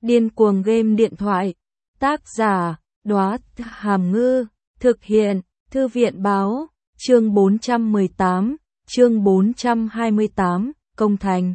Điên cuồng game điện thoại. Tác giả, Đóa Hàm Ngư. Thực hiện, Thư viện báo. Chương 418, chương 428, Công Thành.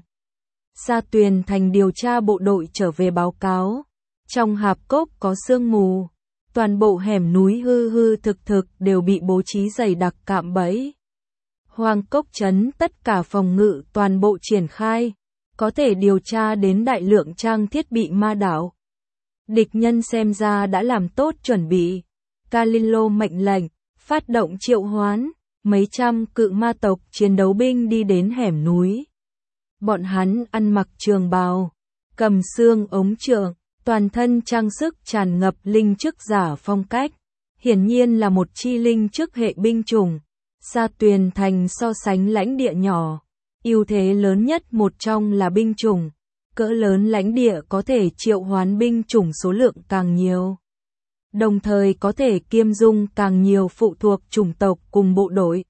Sa Tuyền Thành điều tra bộ đội trở về báo cáo. Trong hạp cốc có sương mù. Toàn bộ hẻm núi hư hư thực thực đều bị bố trí dày đặc cạm bẫy. Hoang cốc trấn tất cả phòng ngự toàn bộ triển khai. Có thể điều tra đến đại lượng trang thiết bị ma đạo. Địch nhân xem ra đã làm tốt chuẩn bị. Kalilo mệnh lệnh, phát động triệu hoán, mấy trăm cự ma tộc chiến đấu binh đi đến hẻm núi. Bọn hắn ăn mặc trường bào, cầm xương ống trượng, toàn thân trang sức tràn ngập linh chức giả phong cách. Hiển nhiên là một chi linh chức hệ binh chủng. Sa Tuyền Thành so sánh lãnh địa nhỏ. Ưu thế lớn nhất một trong là binh chủng. Cỡ lớn lãnh địa có thể triệu hoán binh chủng số lượng càng nhiều. Đồng thời có thể kiêm dung càng nhiều phụ thuộc chủng tộc cùng bộ đội.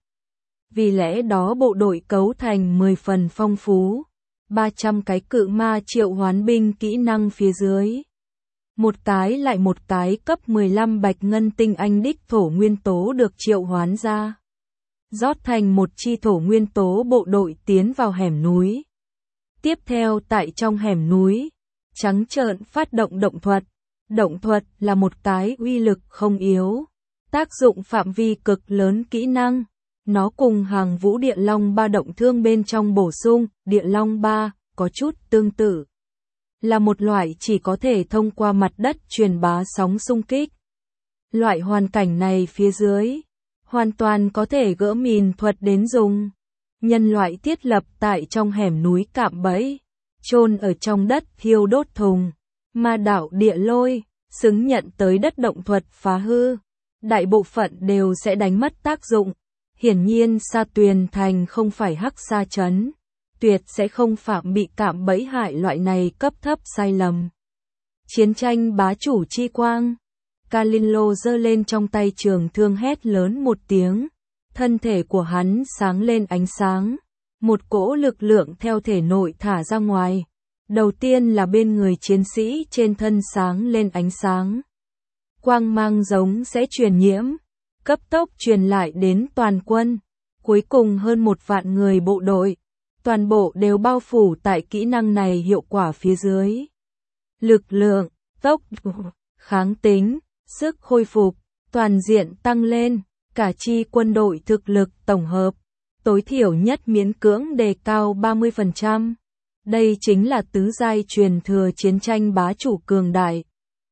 Vì lẽ đó bộ đội cấu thành 10 phần phong phú. 300 cái cự ma triệu hoán binh kỹ năng phía dưới. Một cái lại một cái cấp 15 bạch ngân tinh anh đích thổ nguyên tố được triệu hoán ra. Rót thành một chi thổ nguyên tố bộ đội tiến vào hẻm núi. Tiếp theo tại trong hẻm núi, trắng trợn phát động động thuật. Động thuật là một cái uy lực không yếu, tác dụng phạm vi cực lớn kỹ năng. Nó cùng hàng vũ địa long 3 động thương bên trong bổ sung, địa long 3, có chút tương tự. Là một loại chỉ có thể thông qua mặt đất truyền bá sóng xung kích. Loại hoàn cảnh này phía dưới, hoàn toàn có thể gỡ mìn thuật đến dùng. Nhân loại thiết lập tại trong hẻm núi cạm bẫy, chôn ở trong đất thiêu đốt thùng. Ma đạo địa lôi, xứng nhận tới đất động thuật phá hư. Đại bộ phận đều sẽ đánh mất tác dụng. Hiển nhiên Sa Tuyền Thành không phải hắc sa trấn. Tuyệt sẽ không phạm bị cạm bẫy hại loại này cấp thấp sai lầm. Chiến tranh bá chủ chi quang. Kalilo giơ lên trong tay trường thương hét lớn một tiếng. Thân thể của hắn sáng lên ánh sáng. Một cỗ lực lượng theo thể nội thả ra ngoài. Đầu tiên là bên người chiến sĩ trên thân sáng lên ánh sáng. Quang mang giống sẽ truyền nhiễm. Cấp tốc truyền lại đến toàn quân. Cuối cùng hơn 1 vạn người bộ đội. Toàn bộ đều bao phủ tại kỹ năng này hiệu quả phía dưới. Lực lượng, tốc độ, kháng tính, sức khôi phục, toàn diện tăng lên. Cả chi quân đội thực lực tổng hợp, tối thiểu nhất miễn cưỡng đề cao 30%. Đây chính là tứ giai truyền thừa chiến tranh bá chủ cường đại.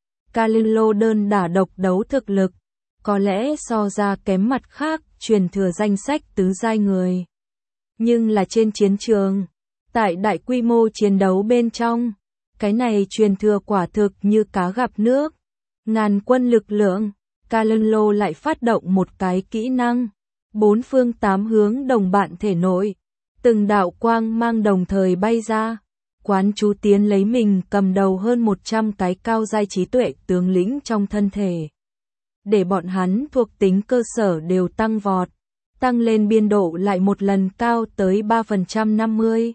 Kalilo đơn đả độc đấu thực lực, có lẽ so ra kém mặt khác truyền thừa danh sách tứ giai người. Nhưng là trên chiến trường, tại đại quy mô chiến đấu bên trong, cái này truyền thừa quả thực như cá gặp nước. Ngàn quân lực lượng, Kalilo lại phát động một cái kỹ năng. 4 phương 8 hướng đồng bạn thể nội. Từng đạo quang mang đồng thời bay ra. Quán chú tiến lấy mình cầm đầu hơn 100 cái cao giai trí tuệ tướng lĩnh trong thân thể. Để bọn hắn thuộc tính cơ sở đều tăng vọt. Tăng lên biên độ lại một lần cao tới 3% 50.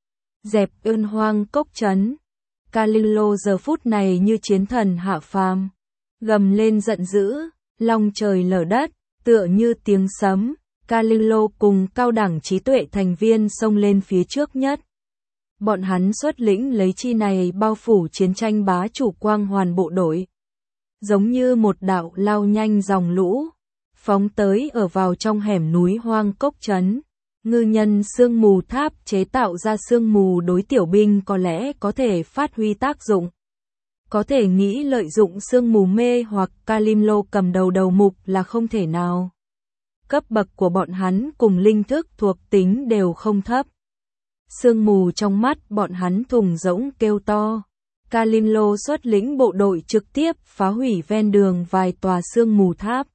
Dẹp ơn hoang cốc trấn. Kalilo giờ phút này như chiến thần hạ phàm. Gầm lên giận dữ, long trời lở đất, tựa như tiếng sấm. Kalilo cùng cao đẳng trí tuệ thành viên xông lên phía trước nhất. Bọn hắn xuất lĩnh lấy chi này bao phủ chiến tranh bá chủ quang hoàn bộ đội. Giống như một đạo lao nhanh dòng lũ, phóng tới ở vào trong hẻm núi hoang cốc trấn. Ngư nhân sương mù tháp chế tạo ra sương mù đối tiểu binh có lẽ có thể phát huy tác dụng. Có thể nghĩ lợi dụng sương mù mê hoặc Kalilo cầm đầu mục là không thể nào. Cấp bậc của bọn hắn cùng linh thức thuộc tính đều không thấp. Sương mù trong mắt bọn hắn thùng rỗng kêu to. Kalilo xuất lĩnh bộ đội trực tiếp phá hủy ven đường vài tòa sương mù tháp.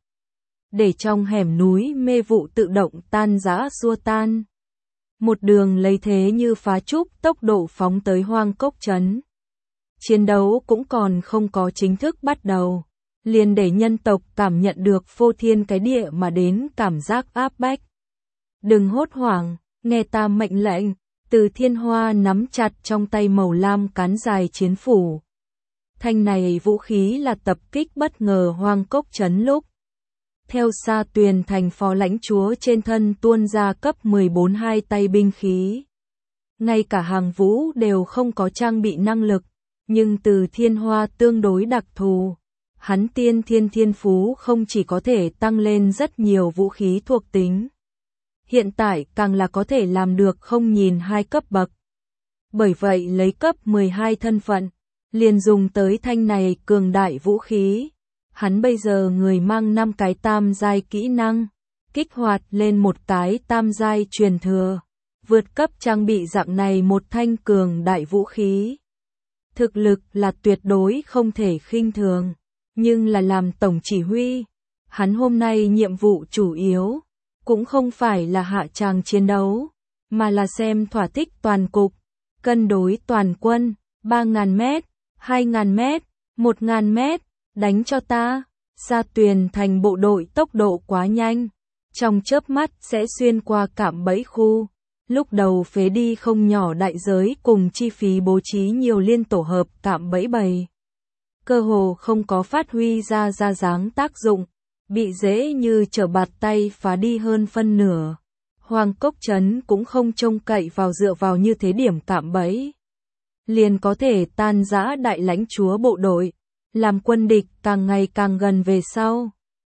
Để trong hẻm núi mê vụ tự động tan rã xua tan. Một đường lấy thế như phá trúc tốc độ phóng tới hoang cốc trấn. Chiến đấu cũng còn không có chính thức bắt đầu. Liền để nhân tộc cảm nhận được phô thiên cái địa mà đến cảm giác áp bách. Đừng hốt hoảng, nghe ta mệnh lệnh. Từ Thiên Hoa nắm chặt trong tay màu lam cán dài chiến phủ. Thanh này vũ khí là tập kích bất ngờ Hoang Cốc Trấn lúc. Theo Sa Tuyền Thành phó lãnh chúa trên thân tuôn ra cấp 14 hai tay binh khí. Ngay cả Hàng Vũ đều không có trang bị năng lực, nhưng từ thiên hoa tương đối đặc thù. Hắn tiên thiên phú không chỉ có thể tăng lên rất nhiều vũ khí thuộc tính. Hiện tại càng là có thể làm được không nhìn hai cấp bậc. Bởi vậy lấy cấp 12 thân phận, liền dùng tới thanh này cường đại vũ khí. Hắn bây giờ người mang 5 cái tam giai kỹ năng, kích hoạt lên một cái tam giai truyền thừa, vượt cấp trang bị dạng này một thanh cường đại vũ khí. Thực lực là tuyệt đối không thể khinh thường, nhưng là làm tổng chỉ huy, hắn hôm nay nhiệm vụ chủ yếu cũng không phải là hạ tràng chiến đấu, mà là xem thỏa thích toàn cục, cân đối toàn quân, 3.000 mét, 2.000 mét, 1.000 mét, đánh cho ta. Sa Tuyền Thành bộ đội tốc độ quá nhanh, trong chớp mắt sẽ xuyên qua cạm bẫy khu. Lúc đầu phế đi không nhỏ đại giới cùng chi phí bố trí nhiều liên tổ hợp cạm bẫy bầy. Cơ hồ không có phát huy ra dáng tác dụng, bị dễ như trở bạt tay phá đi hơn phân nửa. Hoang Cốc Trấn cũng không trông cậy vào dựa vào như thế điểm cạm bẫy. Liền có thể tan rã đại lãnh chúa bộ đội, làm quân địch càng ngày càng gần về sau.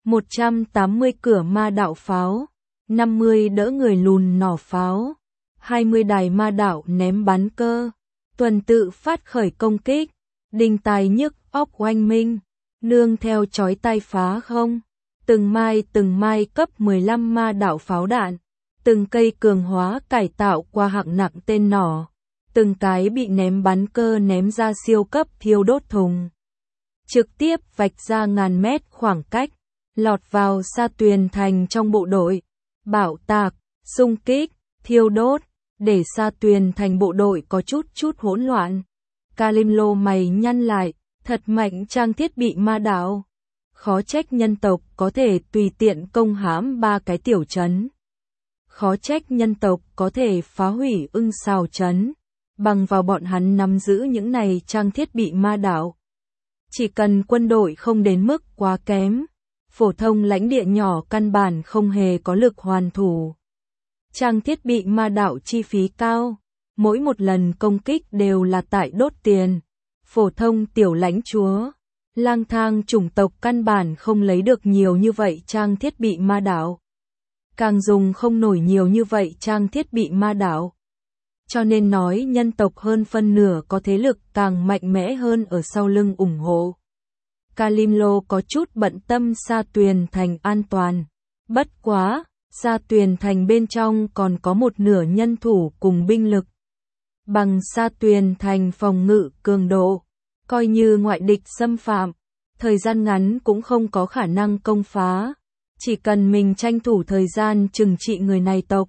180 cửa ma đạo pháo, 50 đỡ người lùn nỏ pháo, 20 đài ma đạo ném bắn cơ, tuần tự phát khởi công kích, đinh tai nhức óc oanh minh, nương theo chói tai phá không, từng mai cấp 15 ma đạo pháo đạn, từng cây cường hóa cải tạo qua hạng nặng tên nỏ, từng cái bị ném bắn cơ ném ra siêu cấp thiêu đốt thùng. Trực tiếp vạch ra ngàn mét khoảng cách, lọt vào Sa Tuyền Thành trong bộ đội, bạo tạc, xung kích, thiêu đốt, để Sa Tuyền Thành bộ đội có chút hỗn loạn. Kalim Lô mày nhăn lại, thật mạnh trang thiết bị ma đạo. Khó trách nhân tộc có thể tùy tiện công hãm 3 cái tiểu trấn. Khó trách nhân tộc có thể phá hủy Ưng Xào trấn, bằng vào bọn hắn nắm giữ những này trang thiết bị ma đạo. Chỉ cần quân đội không đến mức quá kém, phổ thông lãnh địa nhỏ căn bản không hề có lực hoàn thủ. Trang thiết bị ma đạo chi phí cao, mỗi một lần công kích đều là tại đốt tiền. Phổ thông tiểu lãnh chúa, lang thang chủng tộc căn bản không lấy được nhiều như vậy trang thiết bị ma đạo. Càng dùng không nổi nhiều như vậy trang thiết bị ma đạo. Cho nên nói nhân tộc hơn phân nửa có thế lực càng mạnh mẽ hơn ở sau lưng ủng hộ. Kalim Lô có chút bận tâm Sa Tuyền Thành an toàn. Bất quá, Sa Tuyền Thành bên trong còn có một nửa nhân thủ cùng binh lực. Bằng Sa Tuyền Thành phòng ngự cường độ, coi như ngoại địch xâm phạm, thời gian ngắn cũng không có khả năng công phá. Chỉ cần mình tranh thủ thời gian trừng trị người này tộc.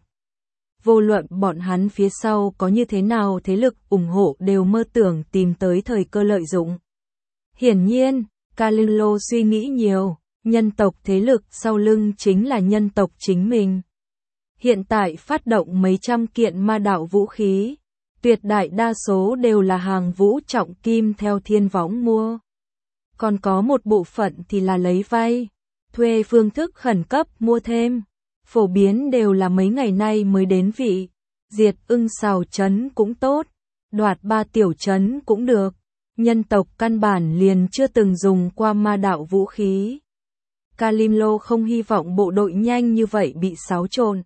Vô luận bọn hắn phía sau có như thế nào thế lực ủng hộ đều mơ tưởng tìm tới thời cơ lợi dụng. Hiển nhiên, Kalim Lô suy nghĩ nhiều, nhân tộc thế lực sau lưng chính là nhân tộc chính mình. Hiện tại phát động mấy trăm kiện ma đạo vũ khí, tuyệt đại đa số đều là Hàng Vũ trọng kim theo thiên võng mua. Còn có một bộ phận thì là lấy vay, thuê phương thức khẩn cấp mua thêm. Phổ biến đều là mấy ngày nay mới đến vị, diệt Ưng Xào trấn cũng tốt, đoạt 3 tiểu trấn cũng được, nhân tộc căn bản liền chưa từng dùng qua ma đạo vũ khí. Kalim Lô không hy vọng bộ đội nhanh như vậy bị xáo trộn.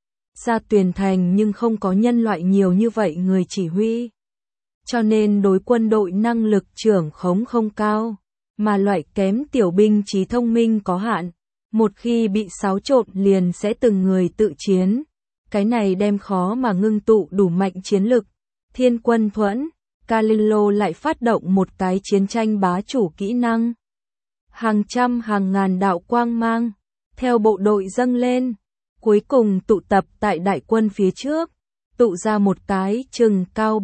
Sa Tuyền Thành nhưng không có nhân loại nhiều như vậy người chỉ huy. Cho nên đối quân đội năng lực trưởng khống không cao, mà loại kém tiểu binh trí thông minh có hạn. Một khi bị xáo trộn liền sẽ từng người tự chiến. Cái này đem khó mà ngưng tụ đủ mạnh chiến lực. Thiên quân thuẫn, Kalim Lô lại phát động một cái chiến tranh bá chủ kỹ năng. Hàng trăm hàng ngàn đạo quang mang, theo bộ đội dâng lên, cuối cùng tụ tập tại đại quân phía trước, tụ ra một cái chừng cao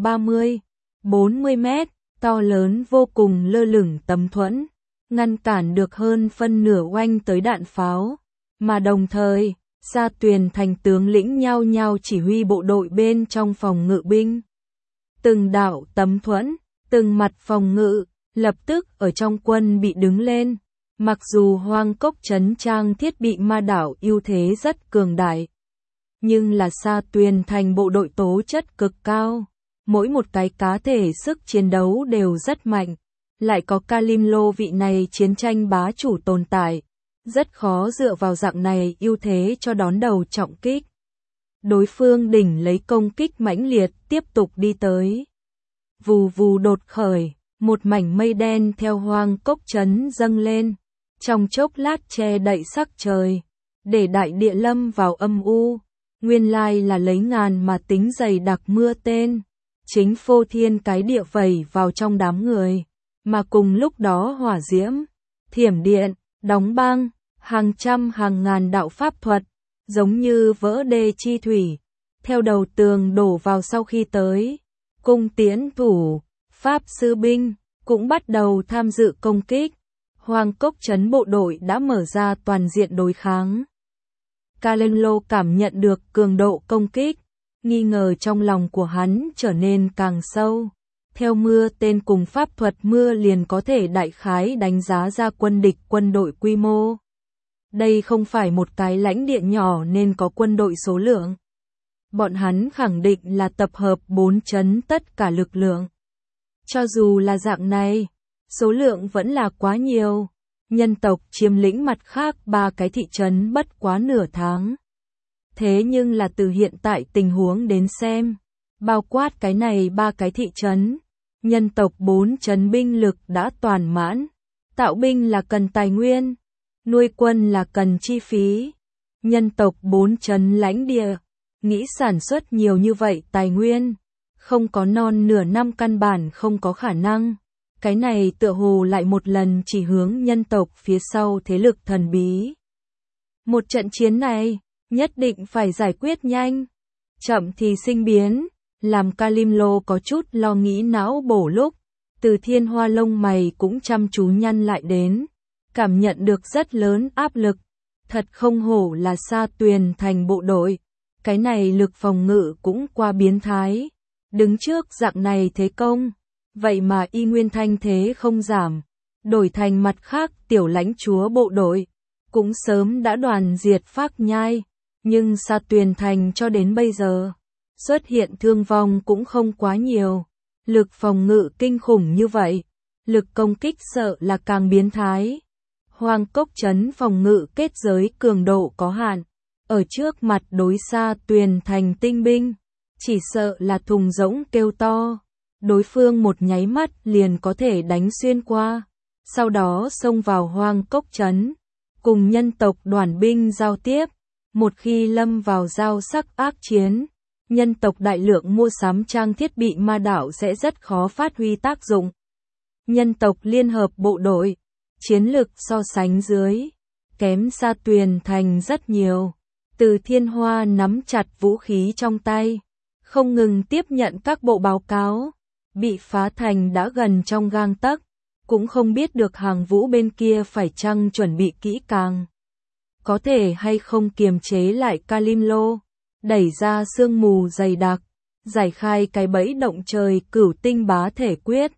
30-40 mét, to lớn vô cùng lơ lửng tấm thuẫn. Ngăn cản được hơn phân nửa oanh tới đạn pháo, mà đồng thời, Sa Tuyền Thành tướng lĩnh nhao nhao chỉ huy bộ đội bên trong phòng ngự binh. Từng đạo tấm thuẫn, từng mặt phòng ngự, lập tức ở trong quân bị đứng lên. Mặc dù Hoang Cốc Trấn trang thiết bị ma đảo ưu thế rất cường đại, nhưng là Sa Tuyền Thành bộ đội tố chất cực cao, mỗi một cái cá thể sức chiến đấu đều rất mạnh, lại có Kalim Lô vị này chiến tranh bá chủ tồn tại, rất khó dựa vào dạng này ưu thế cho đón đầu trọng kích. Đối phương đỉnh lấy công kích mãnh liệt tiếp tục đi tới. Vù vù đột khởi, một mảnh mây đen theo Hoang Cốc Trấn dâng lên, trong chốc lát che đậy sắc trời, để đại địa lâm vào âm u. Nguyên lai là lấy ngàn mà tính dày đặc mưa tên, chính phô thiên cái địa vẩy vào trong đám người, mà cùng lúc đó hỏa diễm, thiểm điện, đóng băng, hàng trăm hàng ngàn đạo pháp thuật, giống như vỡ đê chi thủy, theo đầu tường đổ vào sau khi tới. Cung tiễn thủ, pháp sư binh, cũng bắt đầu tham dự công kích. Hoang Cốc Trấn bộ đội đã mở ra toàn diện đối kháng. Kalim Lô cảm nhận được cường độ công kích, nghi ngờ trong lòng của hắn trở nên càng sâu. Theo mưa tên cùng pháp thuật mưa liền có thể đại khái đánh giá ra quân địch quân đội quy mô. Đây không phải một cái lãnh địa nhỏ nên có quân đội số lượng. Bọn hắn khẳng định là tập hợp 4 trấn tất cả lực lượng. Cho dù là dạng này, số lượng vẫn là quá nhiều. Nhân tộc chiếm lĩnh mặt khác 3 cái thị trấn bất quá nửa tháng. Thế nhưng là từ hiện tại tình huống đến xem, bao quát cái này 3 cái thị trấn, nhân tộc 4 trấn binh lực đã toàn mãn. Tạo binh là cần tài nguyên, nuôi quân là cần chi phí. Nhân tộc 4 trấn lãnh địa, nghĩ sản xuất nhiều như vậy tài nguyên, không có non nửa năm căn bản không có khả năng. Cái này tựa hồ lại một lần chỉ hướng nhân tộc phía sau thế lực thần bí. Một trận chiến này, nhất định phải giải quyết nhanh, chậm thì sinh biến, làm Kalim Lô có chút lo nghĩ não bổ lúc, Từ Thiên Hoa lông mày cũng chăm chú nhăn lại đến, cảm nhận được rất lớn áp lực, thật không hổ là Sa Tuyền Thành bộ đội, cái này lực phòng ngự cũng qua biến thái, đứng trước dạng này thế công. Vậy mà y nguyên thanh thế không giảm, đổi thành mặt khác tiểu lãnh chúa bộ đội, cũng sớm đã đoàn diệt Phác Nhai, nhưng Sa Tuyền Thành cho đến bây giờ, xuất hiện thương vong cũng không quá nhiều, lực phòng ngự kinh khủng như vậy, lực công kích sợ là càng biến thái. Hoang Cốc Trấn phòng ngự kết giới cường độ có hạn, ở trước mặt đối Sa Tuyền Thành tinh binh, chỉ sợ là thùng rỗng kêu to. Đối phương một nháy mắt liền có thể đánh xuyên qua, sau đó xông vào Hoang Cốc Trấn, cùng nhân tộc đoàn binh giao tiếp. Một khi lâm vào giao sắc ác chiến, nhân tộc đại lượng mua sắm trang thiết bị ma đảo sẽ rất khó phát huy tác dụng. Nhân tộc liên hợp bộ đội, chiến lực so sánh dưới, kém Sa Tuyền Thành rất nhiều. Từ Thiên Hoa nắm chặt vũ khí trong tay, không ngừng tiếp nhận các bộ báo cáo. Bị phá thành đã gần trong gang tấc, cũng không biết được hàng vũ bên kia phải chăng chuẩn bị kỹ càng. Có thể hay không kiềm chế lại Kalim Lô, đẩy ra sương mù dày đặc, giải khai cái bẫy động trời cửu tinh bá thể quyết.